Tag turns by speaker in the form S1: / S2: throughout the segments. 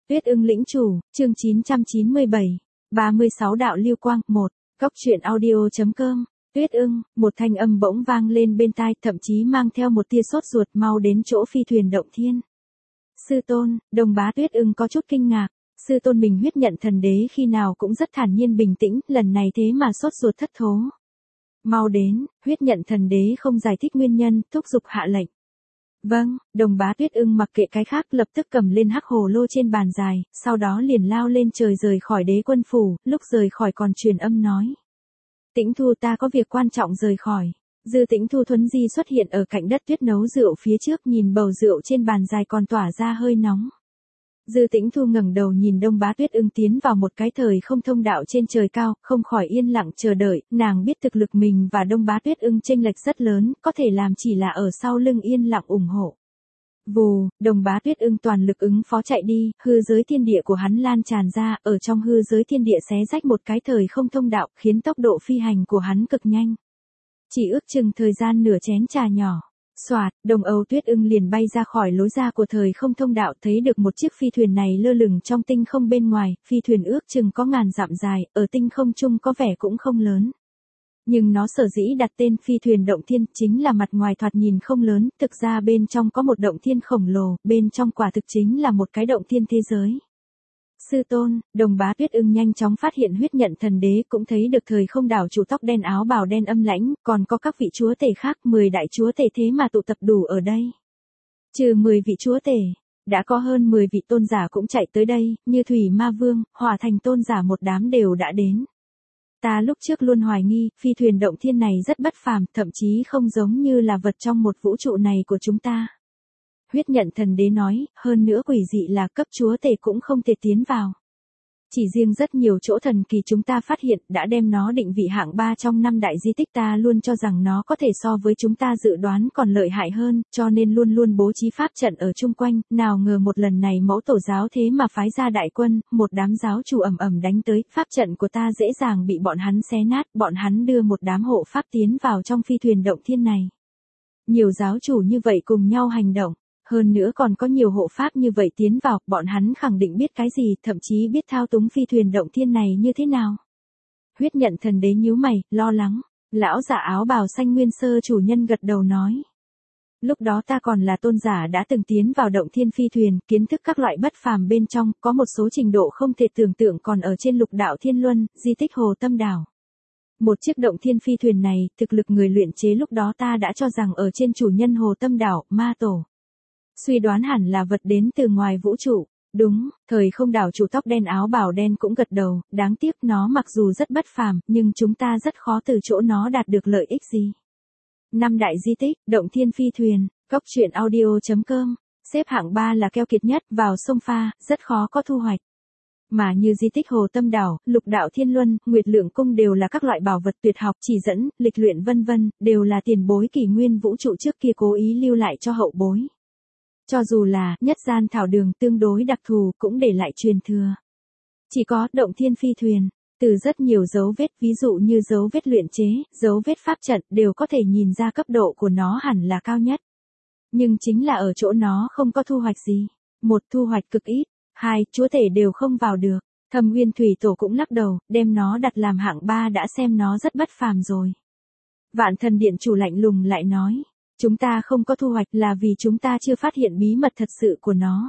S1: Tuyết ưng lĩnh chủ, chương 997. 36 đạo lưu quang, 1. Góc truyện audio.com. Tuyết ưng, một thanh âm bỗng vang lên bên tai, thậm chí mang theo một tia sốt ruột, mau đến chỗ phi thuyền động thiên. Sư tôn, Đồng Bá Tuyết ưng có chút kinh ngạc. Sư tôn mình huyết nhận thần đế khi nào cũng rất thản nhiên bình tĩnh, lần này thế mà sốt ruột thất thố. Mau đến, huyết nhận thần đế không giải thích nguyên nhân, thúc giục hạ lệnh. Vâng, Đồng Bá Tuyết ưng mặc kệ cái khác, lập tức cầm lên hắc hồ lô trên bàn dài, sau đó liền lao lên trời rời khỏi đế quân phủ, lúc rời khỏi còn truyền âm nói. Tĩnh Thu, ta có việc quan trọng rời khỏi. Dư Tĩnh Thu thuấn di xuất hiện ở cạnh đất tuyết nấu rượu phía trước, nhìn bầu rượu trên bàn dài còn tỏa ra hơi nóng. Dư Tĩnh Thu ngẩng đầu nhìn Đông Bá Tuyết ưng tiến vào một cái thời không thông đạo trên trời cao, không khỏi yên lặng chờ đợi, nàng biết thực lực mình và Đông Bá Tuyết ưng chênh lệch rất lớn, có thể làm chỉ là ở sau lưng yên lặng ủng hộ. Vù, Đồng Bá Tuyết ưng toàn lực ứng phó chạy đi, hư giới thiên địa của hắn lan tràn ra, ở trong hư giới thiên địa xé rách một cái thời không thông đạo, khiến tốc độ phi hành của hắn cực nhanh. Chỉ ước chừng thời gian nửa chén trà nhỏ. Soạt, Đồng Âu Tuyết ưng liền bay ra khỏi lối ra của thời không thông đạo, thấy được một chiếc phi thuyền này lơ lửng trong tinh không bên ngoài, phi thuyền ước chừng có ngàn dặm dài, ở tinh không chung có vẻ cũng không lớn. Nhưng nó sở dĩ đặt tên phi thuyền động thiên, chính là mặt ngoài thoạt nhìn không lớn, thực ra bên trong có một động thiên khổng lồ, bên trong quả thực chính là một cái động thiên thế giới. Sư tôn, Đồng Bá Tuyết ưng nhanh chóng phát hiện huyết nhận thần đế, cũng thấy được thời không đảo chủ tóc đen áo bào đen âm lãnh, còn có các vị chúa tể khác, 10 đại chúa tể thế mà tụ tập đủ ở đây. Trừ 10 vị chúa tể, đã có hơn 10 vị tôn giả cũng chạy tới đây, như Thủy Ma Vương, Hỏa Thành tôn giả một đám đều đã đến. Ta lúc trước luôn hoài nghi, phi thuyền động thiên này rất bất phàm, thậm chí không giống như là vật trong một vũ trụ này của chúng ta. Huyết nhận thần đế nói, hơn nữa quỷ dị là cấp chúa tể cũng không thể tiến vào. Chỉ riêng rất nhiều chỗ thần kỳ chúng ta phát hiện, đã đem nó định vị hạng 3 trong 5 đại di tích, ta luôn cho rằng nó có thể so với chúng ta dự đoán còn lợi hại hơn, cho nên luôn luôn bố trí pháp trận ở chung quanh, nào ngờ một lần này mẫu tổ giáo thế mà phái ra đại quân, một đám giáo chủ ầm ầm đánh tới, pháp trận của ta dễ dàng bị bọn hắn xé nát, bọn hắn đưa một đám hộ pháp tiến vào trong phi thuyền động thiên này. Nhiều giáo chủ như vậy cùng nhau hành động. Hơn nữa còn có nhiều hộ pháp như vậy tiến vào, bọn hắn khẳng định biết cái gì, thậm chí biết thao túng phi thuyền động thiên này như thế nào. Huyết nhận thần đế nhíu mày, lo lắng. Lão giả áo bào xanh nguyên sơ chủ nhân gật đầu nói. Lúc đó ta còn là tôn giả đã từng tiến vào động thiên phi thuyền, kiến thức các loại bất phàm bên trong, có một số trình độ không thể tưởng tượng còn ở trên lục đạo thiên luân, di tích Hồ Tâm Đảo. Một chiếc động thiên phi thuyền này, thực lực người luyện chế lúc đó ta đã cho rằng ở trên chủ nhân Hồ Tâm Đảo, ma tổ. Suy đoán hẳn là vật đến từ ngoài vũ trụ. Đúng, thời không đảo chủ tóc đen áo bào đen cũng gật đầu, đáng tiếc nó mặc dù rất bất phàm, nhưng chúng ta rất khó từ chỗ nó đạt được lợi ích gì. 5 đại di tích, động thiên phi thuyền, góc truyện audio.com, xếp hạng 3 là keo kiệt nhất, vào sông pha, rất khó có thu hoạch. Mà như di tích Hồ Tâm Đảo, lục đạo thiên luân, Nguyệt Lượng Cung đều là các loại bảo vật tuyệt học, chỉ dẫn, lịch luyện vân vân, đều là tiền bối kỷ nguyên vũ trụ trước kia cố ý lưu lại cho hậu bối. Cho dù là nhất gian thảo đường tương đối đặc thù cũng để lại truyền thừa. Chỉ có động thiên phi thuyền, từ rất nhiều dấu vết, ví dụ như dấu vết luyện chế, dấu vết pháp trận đều có thể nhìn ra cấp độ của nó hẳn là cao nhất. Nhưng chính là ở chỗ nó không có thu hoạch gì. 1. Thu hoạch cực ít. 2. Chúa tể đều không vào được. Thâm Nguyên Thủy Tổ cũng lắc đầu, đem nó đặt làm hạng 3 đã xem nó rất bất phàm rồi. Vạn Thần Điện chủ lạnh lùng lại nói. Chúng ta không có thu hoạch là vì chúng ta chưa phát hiện bí mật thật sự của nó.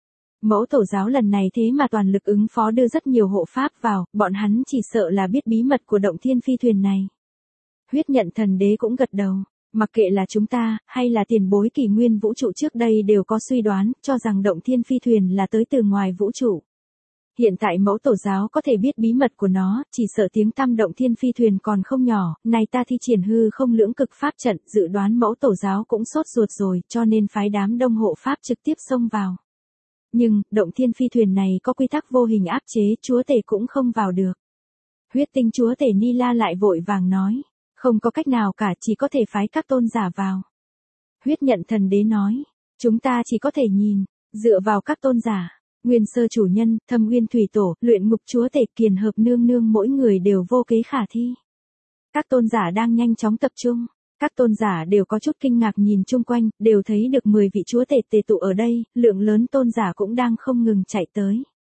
S1: Mẫu tổ giáo lần này thế mà toàn lực ứng phó đưa rất nhiều hộ pháp vào, bọn hắn chỉ sợ là biết bí mật của động thiên phi thuyền này. Huyết nhận thần đế cũng gật đầu, mặc kệ là chúng ta, hay là tiền bối kỷ nguyên vũ trụ trước đây đều có suy đoán, cho rằng động thiên phi thuyền là tới từ ngoài vũ trụ. Hiện tại mẫu tổ giáo có thể biết bí mật của nó, chỉ sợ tiếng tăm động thiên phi thuyền còn không nhỏ, này ta thi triển hư không lưỡng cực pháp trận, dự đoán mẫu tổ giáo cũng sốt ruột rồi, cho nên phái đám đông hộ pháp trực tiếp xông vào. Nhưng, động thiên phi thuyền này có quy tắc vô hình áp chế, chúa tể cũng không vào được. Huyết tinh chúa tể Ni La lại vội vàng nói, không có cách nào cả, chỉ có thể phái các tôn giả vào. Huyết nhận thần đế nói, chúng ta chỉ có thể nhìn, dựa vào các tôn giả. Nguyên sơ chủ nhân, Thâm Nguyên Thủy Tổ, luyện ngục chúa tể Kiền Hợp nương nương mỗi người đều vô kế khả thi. Các tôn giả đang nhanh chóng tập trung. Các tôn giả đều có chút kinh ngạc nhìn chung quanh, đều thấy được 10 vị chúa tể tề tụ ở đây, lượng lớn tôn giả cũng đang không ngừng chạy tới.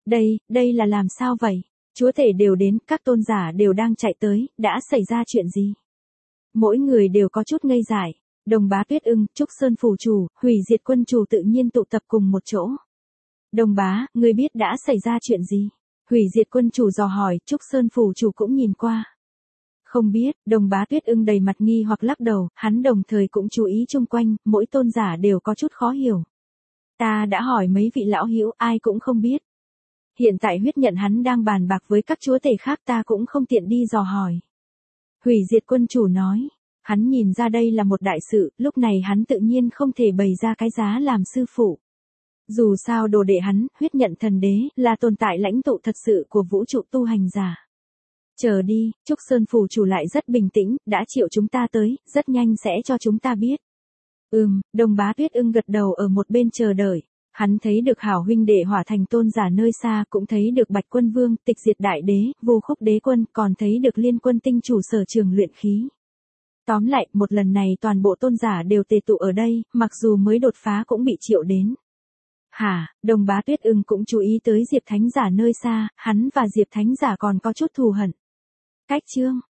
S1: Đây là làm sao vậy? Chúa tể đều đến, các tôn giả đều đang chạy tới, đã xảy ra chuyện gì? Mỗi người đều có chút ngây dại. Đồng Bá Tuyết Ưng, Trúc Sơn phủ chủ, Hủy Diệt quân chủ tự nhiên tụ tập cùng một chỗ. Đồng bá, ngươi biết đã xảy ra chuyện gì? Hủy Diệt quân chủ dò hỏi, Trúc Sơn phủ chủ cũng nhìn qua. Không biết, Đồng Bá Tuyết Ưng đầy mặt nghi hoặc lắc đầu, hắn đồng thời cũng chú ý chung quanh, mỗi tôn giả đều có chút khó hiểu. Ta đã hỏi mấy vị lão hữu, ai cũng không biết. Hiện tại huyết nhận hắn đang bàn bạc với các chúa tể khác, ta cũng không tiện đi dò hỏi. Hủy Diệt quân chủ nói, hắn nhìn ra đây là một đại sự, lúc này hắn tự nhiên không thể bày ra cái giá làm sư phụ. Dù sao đồ đệ hắn, huyết nhận thần đế, là tồn tại lãnh tụ thật sự của vũ trụ tu hành giả. Chờ đi, Trúc Sơn phủ chủ lại rất bình tĩnh, đã triệu chúng ta tới, rất nhanh sẽ cho chúng ta biết. Đồng Bá Tuyết Ưng gật đầu ở một bên chờ đợi. Hắn thấy được hảo huynh đệ hỏa thành tôn giả nơi xa, cũng thấy được Bạch Quân Vương, Tịch Diệt Đại Đế, Vô Khúc Đế Quân, còn thấy được Liên Quân tinh chủ sở trường luyện khí. Tóm lại, một lần này toàn bộ tôn giả đều tề tụ ở đây, mặc dù mới đột phá cũng bị triệu đến. Đồng Bá Tuyết Ưng cũng chú ý tới Diệp Thánh Giả nơi xa, hắn và Diệp Thánh Giả còn có chút thù hận. Cách chương